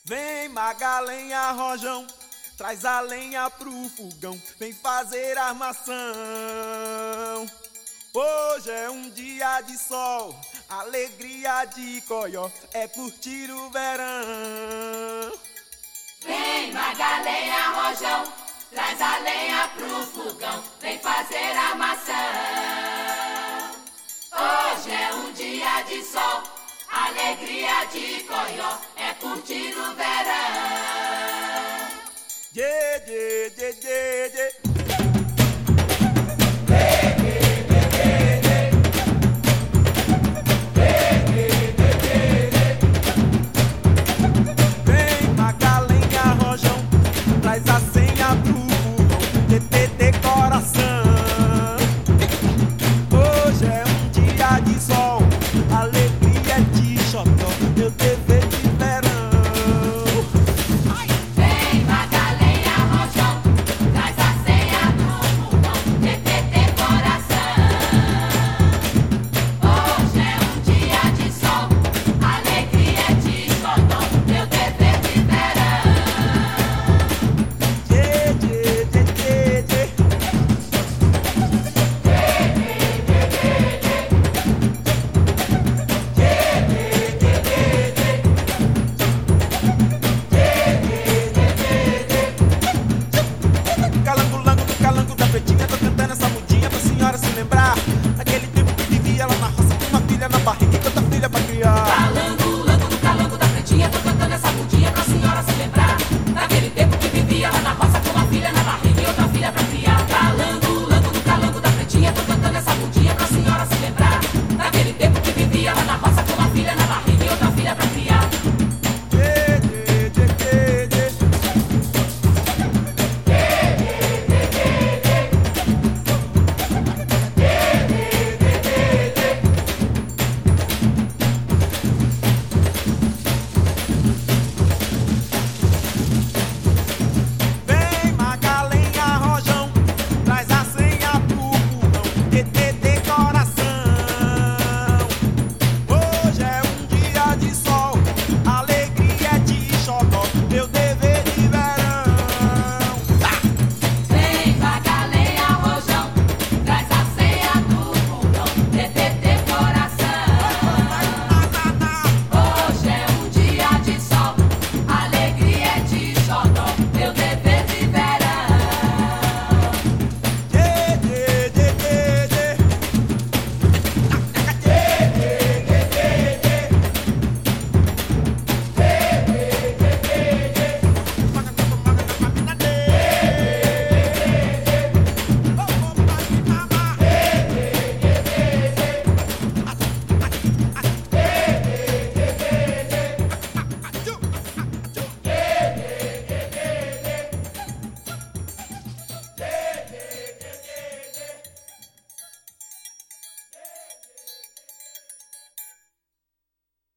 Vem Magalenha Rojão, traz a lenha pro fogão, vem fazer armação. Hoje é um dia de sol, alegria de coió, é curtir o verão. Vem Magalenha Rojão, traz a lenha pro fogão, vem fazer armação. Hoje é um dia de sol, alegria de coió, é curtir o verão. Dê, dê, dê, dê, dê.